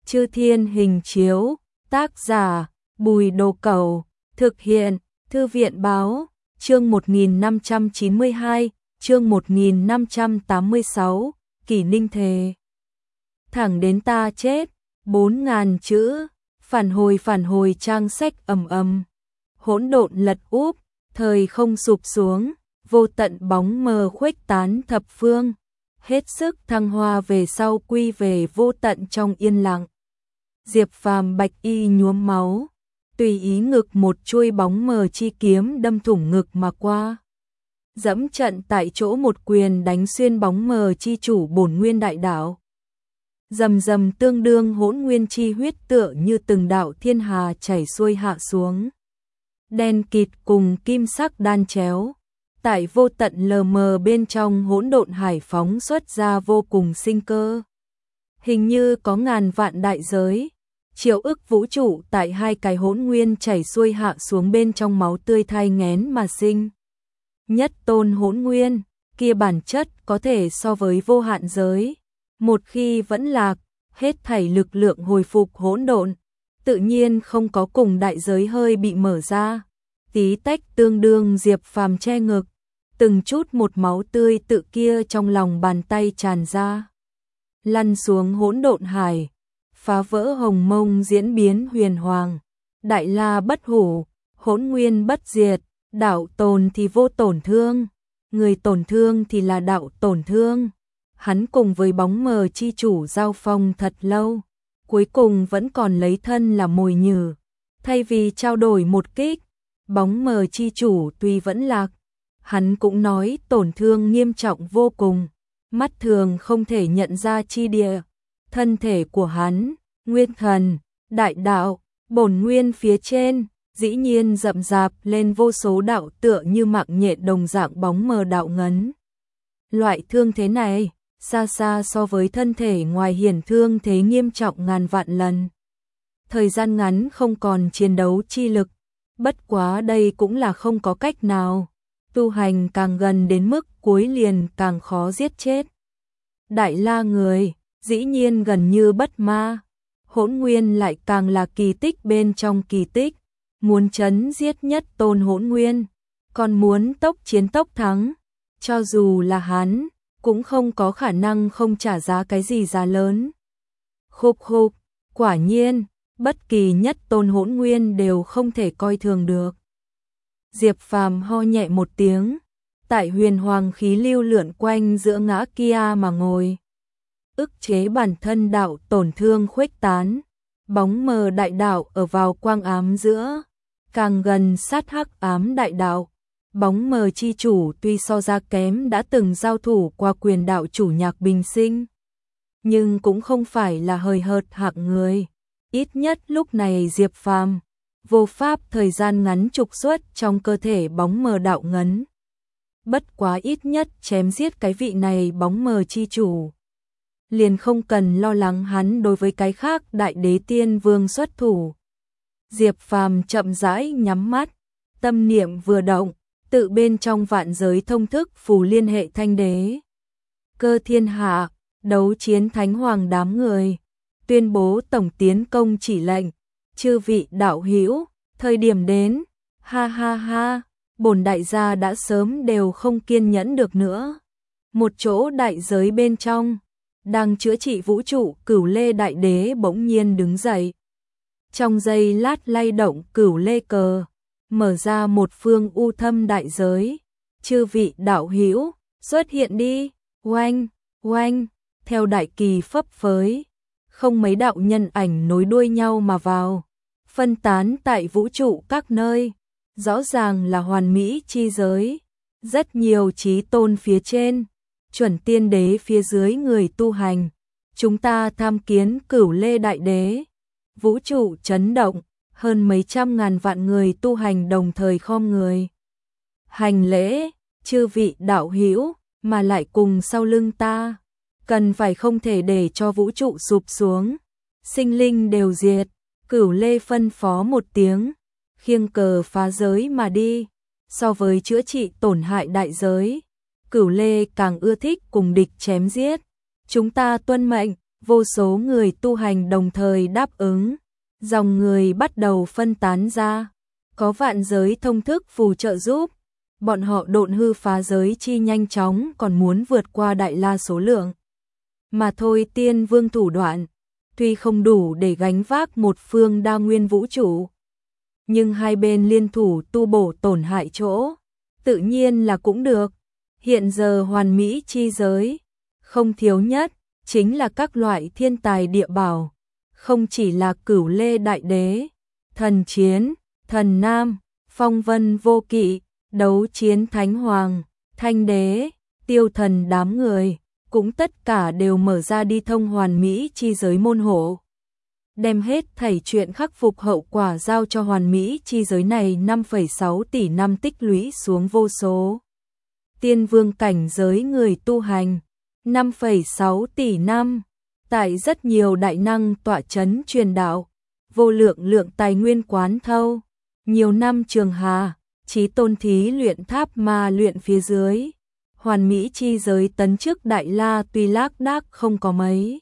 Chư Thiên Hình Chiếu, tác giả Bùi Đồ Cẩu, thực hiện Thư viện Báo, chương 1592, chương 1586, Kỷ Ninh Thề. Thẳng đến ta chết, 4.000 chữ, phản hồi trang sách ầm ầm. Hỗn độn lật úp, thời không sụp xuống, vô tận bóng mờ khuếch tán thập phương, hết sức thăng hoa về sau quy về vô tận trong yên lặng. Diệp Phàm bạch y nhuốm máu, tùy ý ngực một chuôi bóng mờ chi kiếm đâm thủng ngực mà qua. Dẫm trận tại chỗ một quyền đánh xuyên bóng mờ chi chủ bổn nguyên đại đạo. Rầm rầm tương đương hỗn nguyên chi huyết tựa như từng đạo thiên hà chảy xuôi hạ xuống. Đen kịt cùng kim sắc đan chéo, tại vô tận lờ mờ bên trong hỗn độn hải phóng xuất ra vô cùng sinh cơ. Hình như có ngàn vạn đại giới, triệu ức vũ trụ tại hai cái hỗn nguyên chảy xuôi hạ xuống bên trong máu tươi thai nghén mà sinh. Nhất tôn hỗn nguyên, kia bản chất có thể so với vô hạn giới. Một khi vẫn lạc, hết thảy lực lượng hồi phục hỗn độn, tự nhiên không có cùng đại giới hơi bị mở ra. Tí tách tương đương Diệp Phàm che ngực, từng chút một máu tươi tự kia trong lòng bàn tay tràn ra. Lăn xuống hỗn độn hải, phá vỡ hồng mông diễn biến huyền hoàng. Đại la bất hủ, hỗn nguyên bất diệt, đạo tồn thì vô tổn thương, người tổn thương thì là đạo tổn thương. Hắn cùng với bóng mờ chi chủ giao phong thật lâu, cuối cùng vẫn còn lấy thân là mồi nhử. Thay vì trao đổi một kích, bóng mờ chi chủ tuy vẫn lạc, hắn cũng nói tổn thương nghiêm trọng vô cùng, mắt thường không thể nhận ra chi địa. Thân thể của hắn, nguyên thần, đại đạo, bổn nguyên phía trên, dĩ nhiên rậm rạp lên vô số đạo tựa như mạng nhện đồng dạng bóng mờ đạo ngấn. Loại thương thế này, xa xa so với thân thể ngoài hiển thương thế nghiêm trọng ngàn vạn lần. Thời gian ngắn không còn chiến đấu chi lực, bất quá đây cũng là không có cách nào. Tu hành càng gần đến mức cuối liền càng khó giết chết. Đại la người, dĩ nhiên gần như bất ma. Hỗn nguyên lại càng là kỳ tích bên trong kỳ tích. Muốn chấn giết nhất tôn hỗn nguyên, còn muốn tốc chiến tốc thắng. Cho dù là hắn, cũng không có khả năng không trả giá cái gì giá lớn. Khục khục, quả nhiên, bất kỳ nhất tôn hỗn nguyên đều không thể coi thường được. Diệp Phàm ho nhẹ một tiếng, tại huyền hoàng khí lưu lượn quanh giữa ngã kia mà ngồi. Ức chế bản thân đạo tổn thương khuếch tán, bóng mờ đại đạo ở vào quang ám giữa, càng gần sát hắc ám đại đạo. Bóng mờ chi chủ tuy so ra kém đã từng giao thủ qua quyền đạo chủ Nhạc Bình Sinh, nhưng cũng không phải là hời hợt hạng người. Ít nhất lúc này Diệp Phàm vô pháp thời gian ngắn trục xuất trong cơ thể bóng mờ đạo ngấn. Bất quá ít nhất chém giết cái vị này bóng mờ chi chủ, liền không cần lo lắng hắn đối với cái khác đại đế tiên vương xuất thủ. Diệp Phàm chậm rãi nhắm mắt, tâm niệm vừa động, tự bên trong vạn giới thông thức phù liên hệ thanh đế. Cơ thiên hạ, đấu chiến thánh hoàng đám người, tuyên bố tổng tiến công chỉ lệnh. Chư vị đạo hữu, thời điểm đến, ha ha ha, bổn đại gia đã sớm đều không kiên nhẫn được nữa. Một chỗ đại giới bên trong, đang chữa trị vũ trụ Cửu Lê đại đế bỗng nhiên đứng dậy. Trong giây lát lay động Cửu Lê cờ, mở ra một phương u thâm đại giới. Chư vị đạo hữu, xuất hiện đi. Oanh, oanh, theo đại kỳ phấp phới, không mấy đạo nhân ảnh nối đuôi nhau mà vào, phân tán tại vũ trụ các nơi. Rõ ràng là hoàn mỹ chi giới, rất nhiều chí tôn phía trên, chuẩn tiên đế phía dưới người tu hành. Chúng ta tham kiến Cửu Lê đại đế. Vũ trụ chấn động, hơn mấy trăm ngàn vạn người tu hành đồng thời khom người hành lễ. Chư vị đạo hữu, mà lại cùng sau lưng ta, cần phải không thể để cho vũ trụ sụp xuống, sinh linh đều diệt. Cửu Lê phân phó một tiếng, khiêng cờ phá giới mà đi. So với chữa trị tổn hại đại giới, Cửu Lê càng ưa thích cùng địch chém giết. Chúng ta tuân mệnh, vô số người tu hành đồng thời đáp ứng, dòng người bắt đầu phân tán ra, có vạn giới thông thức phù trợ giúp, bọn họ độn hư phá giới chi nhanh chóng còn muốn vượt qua Đại La số lượng. Mà thôi Tiên Vương thủ đoạn, tuy không đủ để gánh vác một phương đa nguyên vũ trụ, nhưng hai bên liên thủ tu bổ tổn hại chỗ, tự nhiên là cũng được. Hiện giờ hoàn mỹ chi giới, không thiếu nhất, chính là các loại thiên tài địa bảo, không chỉ là Cửu Lê Đại Đế, Thần Chiến, Thần Nam, Phong Vân Vô Kỵ, Đấu Chiến Thánh Hoàng, Thanh Đế, Tiêu Thần đám người, cũng tất cả đều mở ra đi thông hoàn mỹ chi giới môn hộ. Đem hết thảy chuyện khắc phục hậu quả giao cho hoàn mỹ chi giới này 5,6 tỷ năm tích lũy xuống vô số. Tiên vương cảnh giới người tu hành, 5,6 tỷ năm, tại rất nhiều đại năng tọa chấn truyền đạo, vô lượng lượng tài nguyên quán thâu, nhiều năm trường hà, chí tôn thí luyện tháp ma luyện phía dưới. Hoàn mỹ chi giới tấn trước Đại La tuy lác đác không có mấy.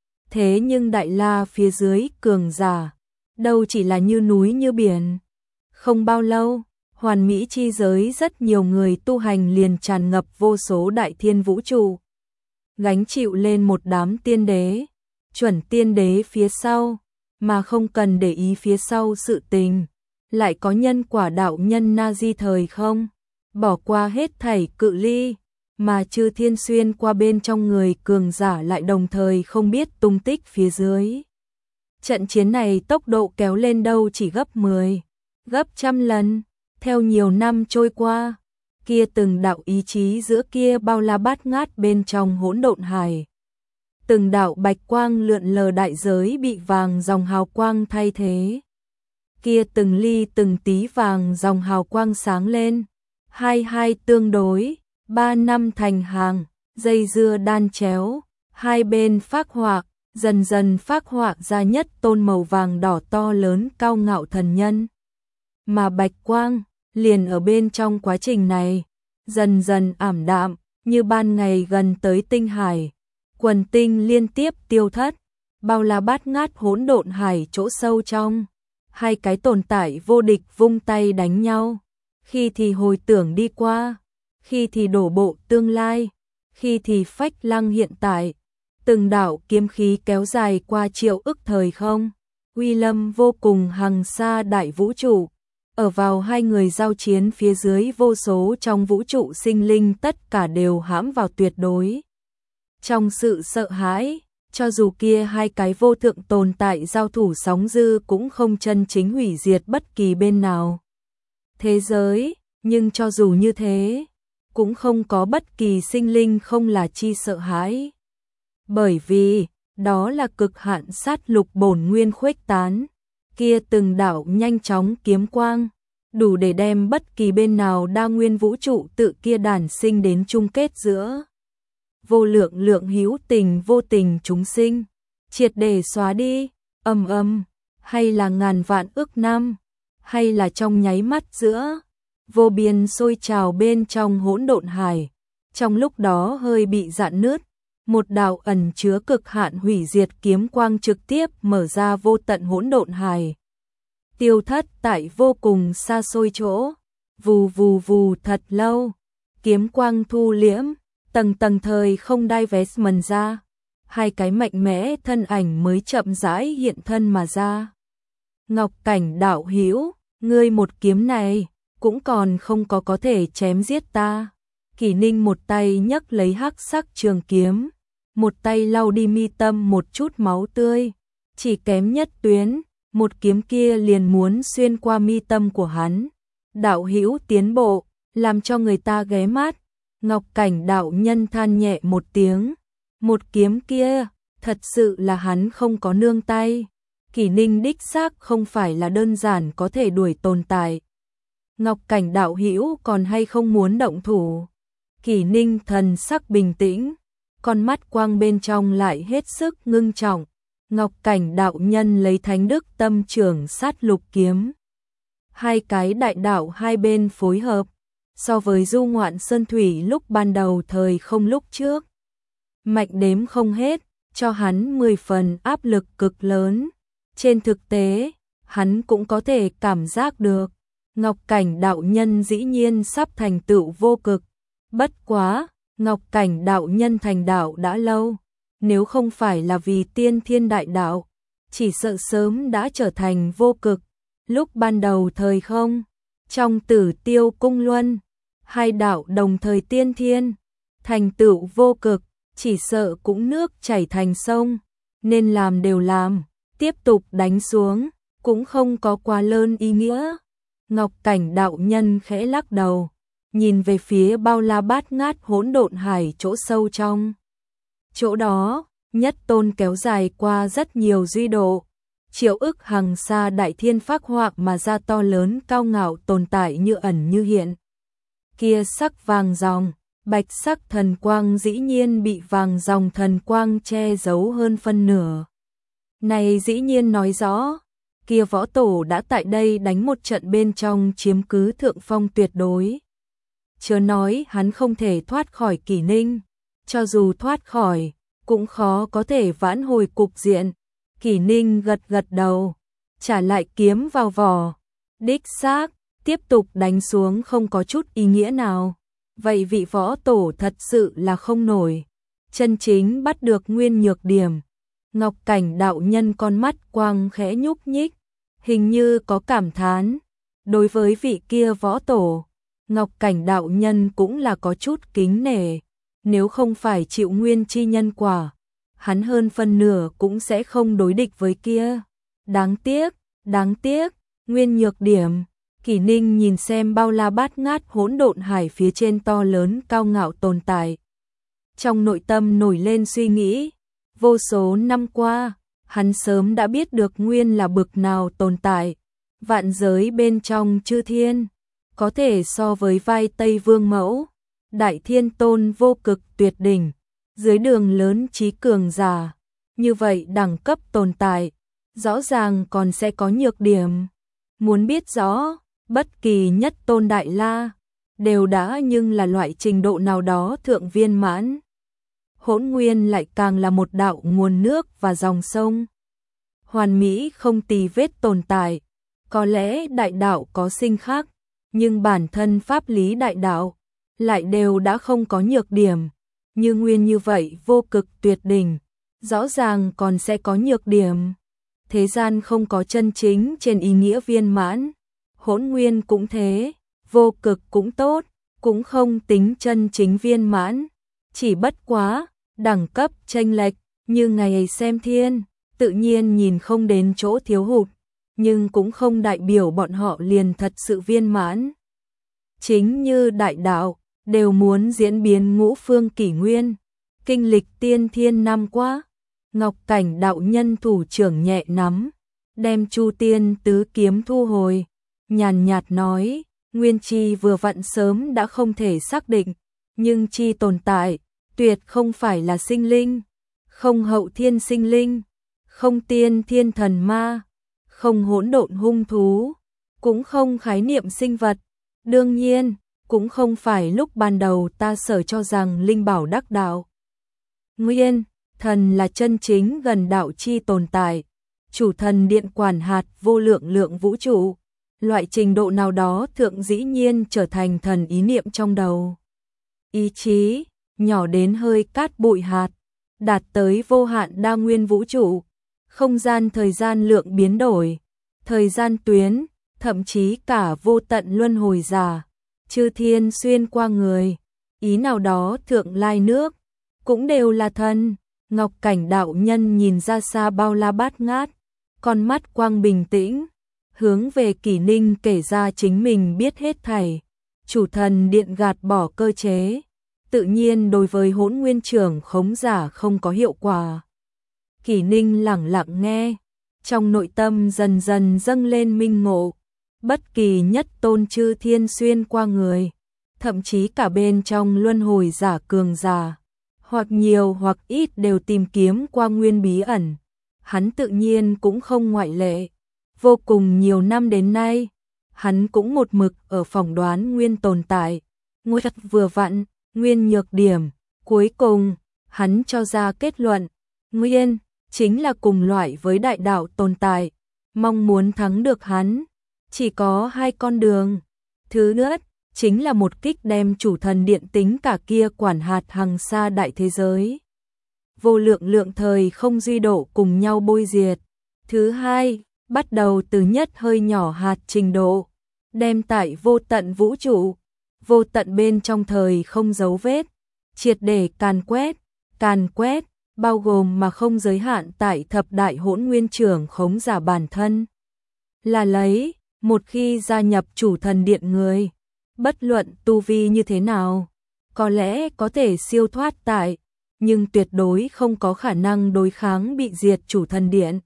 Thế nhưng Đại La phía dưới cường giả, đâu chỉ là như núi như biển. Không bao lâu, hoàn mỹ chi giới rất nhiều người tu hành liền tràn ngập vô số đại thiên vũ trụ. Gánh chịu lên một đám tiên đế, chuẩn tiên đế phía sau, mà không cần để ý phía sau sự tình. Lại có nhân quả đạo nhân na di thời không, bỏ qua hết thảy cự ly, mà chư thiên xuyên qua bên trong người cường giả lại đồng thời không biết tung tích phía dưới. Trận chiến này tốc độ kéo lên đâu chỉ gấp 10, gấp trăm lần, theo nhiều năm trôi qua, kia từng đạo ý chí giữa kia bao la bát ngát bên trong hỗn độn hải. Từng đạo bạch quang lượn lờ đại giới bị vàng dòng hào quang thay thế. Kia từng ly từng tí vàng dòng hào quang sáng lên, hai tương đối, 3 năm thành hàng, dây dưa đan chéo, hai bên phác họa, dần dần phác họa ra nhất tôn màu vàng đỏ to lớn cao ngạo thần nhân. Mà bạch quang, liền ở bên trong quá trình này, dần dần ảm đạm, như ban ngày gần tới tinh hải, quần tinh liên tiếp tiêu thất, bao la bát ngát hỗn độn hải chỗ sâu trong. Hai cái tồn tại vô địch vung tay đánh nhau, khi thì hồi tưởng đi qua, khi thì đổ bộ tương lai, khi thì phách lăng hiện tại. Từng đạo kiếm khí kéo dài qua triệu ức thời không, uy lâm vô cùng hằng xa đại vũ trụ. Ở vào hai người giao chiến phía dưới vô số trong vũ trụ sinh linh tất cả đều hãm vào tuyệt đối. Trong sự sợ hãi, cho dù kia hai cái vô thượng tồn tại giao thủ sóng dư cũng không chân chính hủy diệt bất kỳ bên nào. Thế giới, nhưng cho dù như thế, cũng không có bất kỳ sinh linh không là chi sợ hãi. Bởi vì, đó là cực hạn sát lục bổn nguyên khuếch tán, kia từng đạo nhanh chóng kiếm quang, đủ để đem bất kỳ bên nào đa nguyên vũ trụ tự kia đản sinh đến chung kết giữa. Vô lượng lượng hữu tình vô tình chúng sinh, triệt để xóa đi, hay là ngàn vạn ước năm, hay là trong nháy mắt giữa, vô biên sôi trào bên trong hỗn độn hải, trong lúc đó hơi bị rạn nứt, một đạo ẩn chứa cực hạn hủy diệt kiếm quang trực tiếp mở ra vô tận hỗn độn hải. Tiêu thất tại vô cùng xa xôi chỗ, vù vù vù thật lâu, kiếm quang thu liễm, tầng tầng thời không divestment ra, hai cái mạnh mẽ thân ảnh mới chậm rãi hiện thân mà ra. Ngọc Cảnh đạo hữu, ngươi một kiếm này cũng còn không có thể chém giết ta. Kỷ Ninh một tay nhấc lấy hắc sắc trường kiếm, một tay lau đi mi tâm một chút máu tươi, chỉ kém nhất tuyến, một kiếm kia liền muốn xuyên qua mi tâm của hắn. Đạo hữu tiến bộ, làm cho người ta ghé mắt. Ngọc Cảnh đạo nhân than nhẹ một tiếng, một kiếm kia, thật sự là hắn không có nương tay. Kỷ Ninh đích xác không phải là đơn giản có thể đuổi tồn tại. Ngọc Cảnh đạo hữu còn hay không muốn động thủ? Kỷ Ninh thần sắc bình tĩnh, con mắt quang bên trong lại hết sức ngưng trọng. Ngọc Cảnh đạo nhân lấy thánh đức tâm trưởng sát lục kiếm. Hai cái đại đạo hai bên phối hợp, so với du ngoạn sơn thủy lúc ban đầu thời không lúc trước. Mạnh đếm không hết, cho hắn 10 phần áp lực cực lớn. Trên thực tế, hắn cũng có thể cảm giác được, Ngọc Cảnh đạo nhân dĩ nhiên sắp thành tựu vô cực. Bất quá, Ngọc Cảnh đạo nhân thành đạo đã lâu, nếu không phải là vì tiên thiên đại đạo, chỉ sợ sớm đã trở thành vô cực. Lúc ban đầu thời không, trong Tử Tiêu Cung Luân, hai đạo đồng thời tiên thiên, thành tựu vô cực, chỉ sợ cũng nước chảy thành sông, nên làm đều làm, tiếp tục đánh xuống, cũng không có quá lớn ý nghĩa. Ngọc Cảnh đạo nhân khẽ lắc đầu, nhìn về phía bao la bát ngát hỗn độn hải chỗ sâu trong. Chỗ đó, nhất tôn kéo dài qua rất nhiều duy độ, triệu ức hằng xa đại thiên phác họa mà ra to lớn cao ngạo tồn tại như ẩn như hiện. Kia sắc vàng ròng, bạch sắc thần quang dĩ nhiên bị vàng ròng thần quang che giấu hơn phân nửa. Này dĩ nhiên nói rõ, kia võ tổ đã tại đây đánh một trận bên trong chiếm cứ thượng phong tuyệt đối. Chớ nói hắn không thể thoát khỏi Kỷ Ninh, cho dù thoát khỏi, cũng khó có thể vãn hồi cục diện. Kỷ Ninh gật gật đầu, trả lại kiếm vào vỏ. Đích xác, tiếp tục đánh xuống không có chút ý nghĩa nào. Vậy vị võ tổ thật sự là không nổi. Chân chính bắt được nguyên nhược điểm. Ngọc Cảnh đạo nhân con mắt quang khẽ nhúc nhích, hình như có cảm thán. Đối với vị kia võ tổ, Ngọc Cảnh đạo nhân cũng là có chút kính nể. Nếu không phải chịu nguyên chi nhân quả, hắn hơn phân nửa cũng sẽ không đối địch với kia. Đáng tiếc, nguyên nhược điểm. Kỷ Ninh nhìn xem bao la bát ngát hỗn độn hải phía trên to lớn cao ngạo tồn tại. Trong nội tâm nổi lên suy nghĩ, vô số năm qua, hắn sớm đã biết được nguyên là bực nào tồn tại. Vạn giới bên trong chư thiên, có thể so với vai Tây Vương Mẫu, Đại Thiên Tôn vô cực tuyệt đỉnh, dưới đường lớn trí cường giả. Như vậy đẳng cấp tồn tại, rõ ràng còn sẽ có nhược điểm. Muốn biết rõ, bất kỳ nhất tôn đại la, đều đã nhưng là loại trình độ nào đó thượng viên mãn. Hỗn nguyên lại càng là một đạo nguồn nước và dòng sông. Hoàn mỹ không tì vết tồn tại, có lẽ đại đạo có sinh khác, nhưng bản thân pháp lý đại đạo lại đều đã không có nhược điểm. Như nguyên như vậy vô cực tuyệt đỉnh, rõ ràng còn sẽ có nhược điểm. Thế gian không có chân chính trên ý nghĩa viên mãn. Hỗn nguyên cũng thế, vô cực cũng tốt, cũng không tính chân chính viên mãn. Chỉ bất quá, đẳng cấp chênh lệch, như ngày xem thiên, tự nhiên nhìn không đến chỗ thiếu hụt, nhưng cũng không đại biểu bọn họ liền thật sự viên mãn. Chính như đại đạo, đều muốn diễn biến ngũ phương kỷ nguyên, kinh lịch tiên thiên năm qua. Ngọc Cảnh đạo nhân thủ trưởng nhẹ nắm, đem Chu Tiên tứ kiếm thu hồi, nhàn nhạt nói, nguyên chi vừa vặn sớm đã không thể xác định, nhưng chi tồn tại, tuyệt không phải là sinh linh, không hậu thiên sinh linh, không tiên thiên thần ma, không hỗn độn hung thú, cũng không khái niệm sinh vật. Đương nhiên, cũng không phải lúc ban đầu ta sở cho rằng linh bảo đắc đạo. Nguyên, thần là chân chính gần đạo chi tồn tại, chủ thần điện quản hạt vô lượng lượng vũ trụ, loại trình độ nào đó thượng dĩ nhiên trở thành thần ý niệm trong đầu. Ý chí, nhỏ đến hơi cát bụi hạt, đạt tới vô hạn đa nguyên vũ trụ, không gian thời gian lượng biến đổi, thời gian tuyến, thậm chí cả vô tận luân hồi giả, chư thiên xuyên qua người, ý nào đó thượng lai nước, cũng đều là thần. Ngọc Cảnh đạo nhân nhìn ra xa bao la bát ngát, con mắt quang bình tĩnh, hướng về Kỷ Ninh kể ra chính mình biết hết thảy. Chủ thần điện gạt bỏ cơ chế, tự nhiên đối với hỗn nguyên trưởng khống giả không có hiệu quả. Kỷ Ninh lẳng lặng nghe, trong nội tâm dần dần dâng lên minh ngộ. Bất kỳ nhất tôn chư thiên xuyên qua người, thậm chí cả bên trong luân hồi giả cường giả, hoặc nhiều hoặc ít đều tìm kiếm qua nguyên bí ẩn. Hắn tự nhiên cũng không ngoại lệ. Vô cùng nhiều năm đến nay, hắn cũng một mực ở phỏng đoán nguyên tồn tại, nguyên vừa vặn, nguyên nhược điểm. Cuối cùng, hắn cho ra kết luận, Nguyên, chính là cùng loại với đại đạo tồn tại, mong muốn thắng được hắn, chỉ có hai con đường. Thứ nhất, chính là một kích đem chủ thần điện tính cả kia quản hạt hằng xa đại thế giới. Vô lượng lượng thời không duy độ cùng nhau bôi diệt. Thứ hai, bắt đầu từ nhất hơi nhỏ hạt trình độ, đem tại vô tận vũ trụ, vô tận bên trong thời không dấu vết, triệt để càn quét, bao gồm mà không giới hạn tại thập đại hỗn nguyên trưởng khống giả bản thân. Là lấy, một khi gia nhập chủ thần điện người, bất luận tu vi như thế nào, có lẽ có thể siêu thoát tại, nhưng tuyệt đối không có khả năng đối kháng bị diệt chủ thần điện.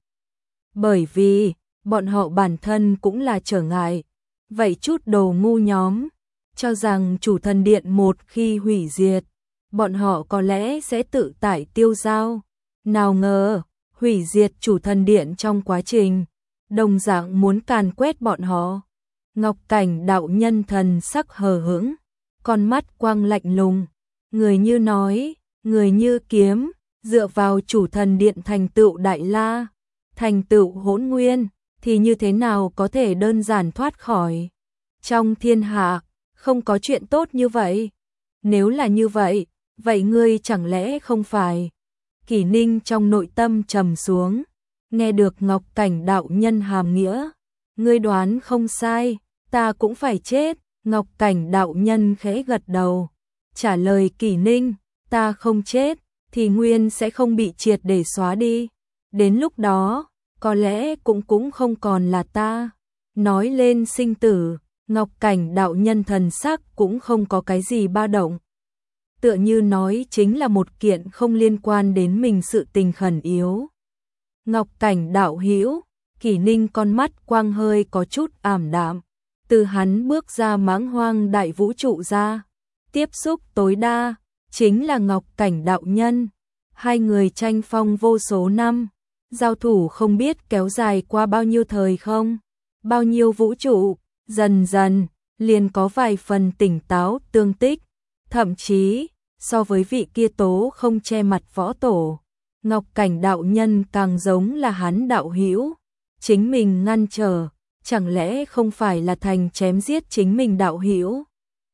Bởi vì, bọn họ bản thân cũng là trở ngại. Vậy chút đồ ngu nhóm, cho rằng chủ thần điện một khi hủy diệt, bọn họ có lẽ sẽ tự tại tiêu dao. Nào ngờ, hủy diệt chủ thần điện trong quá trình, đồng dạng muốn càn quét bọn họ. Ngọc Cảnh đạo nhân thần sắc hờ hững, con mắt quang lạnh lùng, người như nói, người như kiếm, dựa vào chủ thần điện thành tựu đại la, thành tựu hỗn nguyên, thì như thế nào có thể đơn giản thoát khỏi. Trong thiên hạ, không có chuyện tốt như vậy. Nếu là như vậy, vậy ngươi chẳng lẽ không phải? Kỷ Ninh trong nội tâm trầm xuống, nghe được Ngọc Cảnh đạo nhân hàm nghĩa. Ngươi đoán không sai, ta cũng phải chết. Ngọc Cảnh đạo nhân khẽ gật đầu, trả lời Kỷ Ninh, ta không chết, thì nguyên sẽ không bị triệt để xóa đi. Đến lúc đó, có lẽ cũng không còn là ta. Nói lên sinh tử, Ngọc Cảnh đạo nhân thần sắc cũng không có cái gì ba động. Tựa như nói chính là một kiện không liên quan đến mình sự tình khẩn yếu. Ngọc Cảnh đạo hữu, Kỷ Ninh con mắt quang hơi có chút ảm đạm. Từ hắn bước ra mãng hoang đại vũ trụ ra, tiếp xúc tối đa, chính là Ngọc Cảnh đạo nhân. Hai người tranh phong vô số năm, giao thủ không biết kéo dài qua bao nhiêu thời không, bao nhiêu vũ trụ, dần dần, liền có vài phần tỉnh táo tương tích, thậm chí, so với vị kia tố không che mặt võ tổ, Ngọc Cảnh đạo nhân càng giống là hắn đạo hữu, chính mình ngăn trở, chẳng lẽ không phải là thành chém giết chính mình đạo hữu?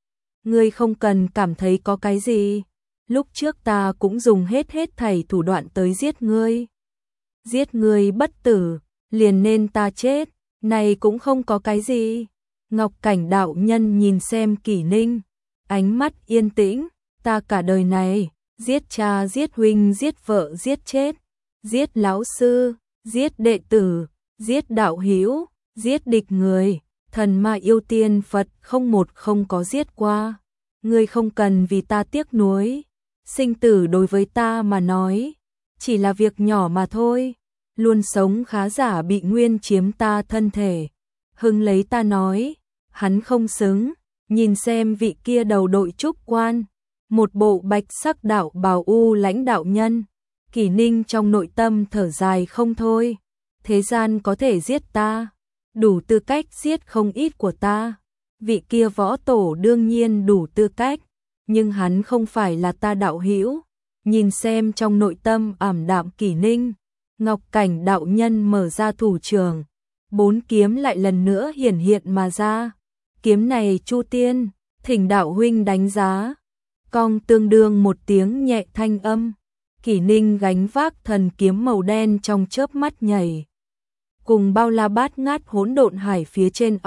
Ngươi không cần cảm thấy có cái gì, lúc trước ta cũng dùng hết thảy thủ đoạn tới giết ngươi. Giết ngươi bất tử, liền nên ta chết, này cũng không có cái gì. Ngọc Cảnh đạo nhân nhìn xem Kỷ Ninh, ánh mắt yên tĩnh, ta cả đời này, giết cha, giết huynh, giết vợ, giết chết, giết lão sư, giết đệ tử, giết đạo hữu, giết địch người, thần ma yêu tiên Phật không một không có giết qua. Ngươi không cần vì ta tiếc nuối, sinh tử đối với ta mà nói, chỉ là việc nhỏ mà thôi. Luôn sống khá giả bị nguyên chiếm ta thân thể. Hưng lấy ta nói, hắn không xứng, nhìn xem vị kia đầu đội trúc quan, một bộ bạch sắc đạo bào u lãnh đạo nhân. Kỷ Ninh trong nội tâm thở dài không thôi, thế gian có thể giết ta, đủ tư cách giết không ít của ta. Vị kia võ tổ đương nhiên đủ tư cách, nhưng hắn không phải là ta đạo hữu. Nhìn xem trong nội tâm ảm đạm Kỷ Ninh, Ngọc Cảnh đạo nhân mở ra thủ trường, 4 kiếm lại lần nữa hiển hiện mà ra. Kiếm này Chu Tiên, thỉnh đạo huynh đánh giá. Cong tương đương một tiếng nhẹ thanh âm, Kỷ Ninh gánh vác thần kiếm màu đen trong chớp mắt nhảy. Cùng bao la bát ngát hỗn độn hải phía trên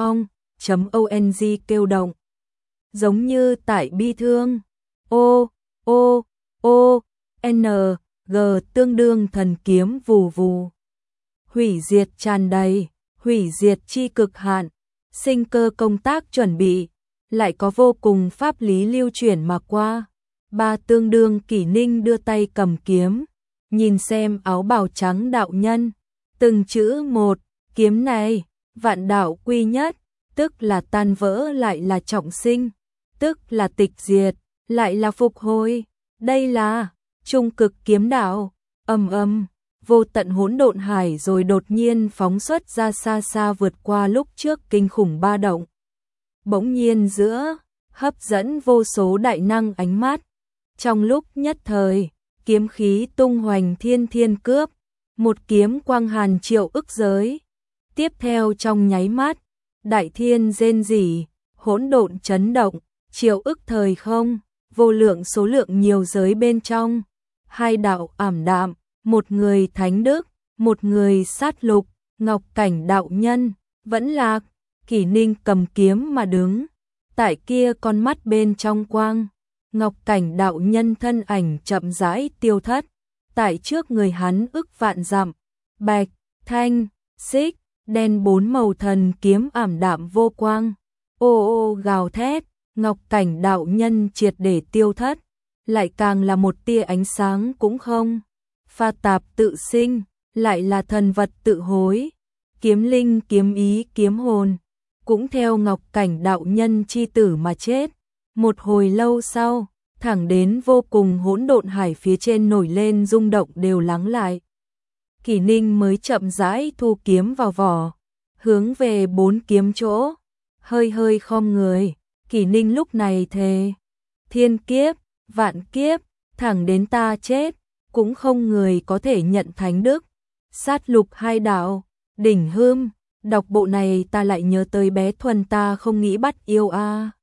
ong kêu động. Giống như tại bi thương, G tương đương thần kiếm vù vù. Hủy diệt tràn đầy, hủy diệt chi cực hạn, sinh cơ công tác chuẩn bị, lại có vô cùng pháp lý lưu chuyển mà qua. Ba tương đương Kỷ Ninh đưa tay cầm kiếm, nhìn xem áo bào trắng đạo nhân, từng chữ một, kiếm này, vạn đạo quy nhất, tức là tan vỡ lại là trọng sinh, tức là tịch diệt, lại là phục hồi, đây là trung cực kiếm đạo. Vô tận hỗn độn hải rồi đột nhiên phóng xuất ra xa xa vượt qua lúc trước kinh khủng ba động. Bỗng nhiên giữa, hấp dẫn vô số đại năng ánh mắt. Trong lúc nhất thời, kiếm khí tung hoành thiên thiên cướp, một kiếm quang hàn triệu ức giới. Tiếp theo trong nháy mắt, đại thiên rên rỉ, hỗn độn chấn động, triệu ức thời không, vô lượng số lượng nhiều giới bên trong. Hai đạo ảm đạm, một người thánh đức, một người sát lục, Ngọc Cảnh đạo nhân, vẫn lạc. Kỷ Ninh cầm kiếm mà đứng, tại kia con mắt bên trong quang. Ngọc Cảnh đạo nhân thân ảnh chậm rãi tiêu thất, tại trước người hắn ức vạn dặm, bạch, thanh, xích, đen bốn màu thần kiếm ảm đạm vô quang. Ô ô gào thét, Ngọc Cảnh đạo nhân triệt để tiêu thất, lại càng là một tia ánh sáng cũng không. Pha tạp tự sinh, lại là thần vật tự hối. Kiếm linh, kiếm ý, kiếm hồn, cũng theo Ngọc Cảnh đạo nhân chi tử mà chết. Một hồi lâu sau, thẳng đến vô cùng hỗn độn hải phía trên nổi lên rung động đều lắng lại. Kỷ Ninh mới chậm rãi thu kiếm vào vỏ, hướng về bốn kiếm chỗ, hơi hơi khom người. Kỷ Ninh lúc này thề, thiên kiếp, vạn kiếp, thẳng đến ta chết, cũng không người có thể nhận thánh đức. Sát lục hai đạo, đỉnh hương, đọc bộ này ta lại nhớ tới bé Thuần ta không nghĩ bắt yêu a.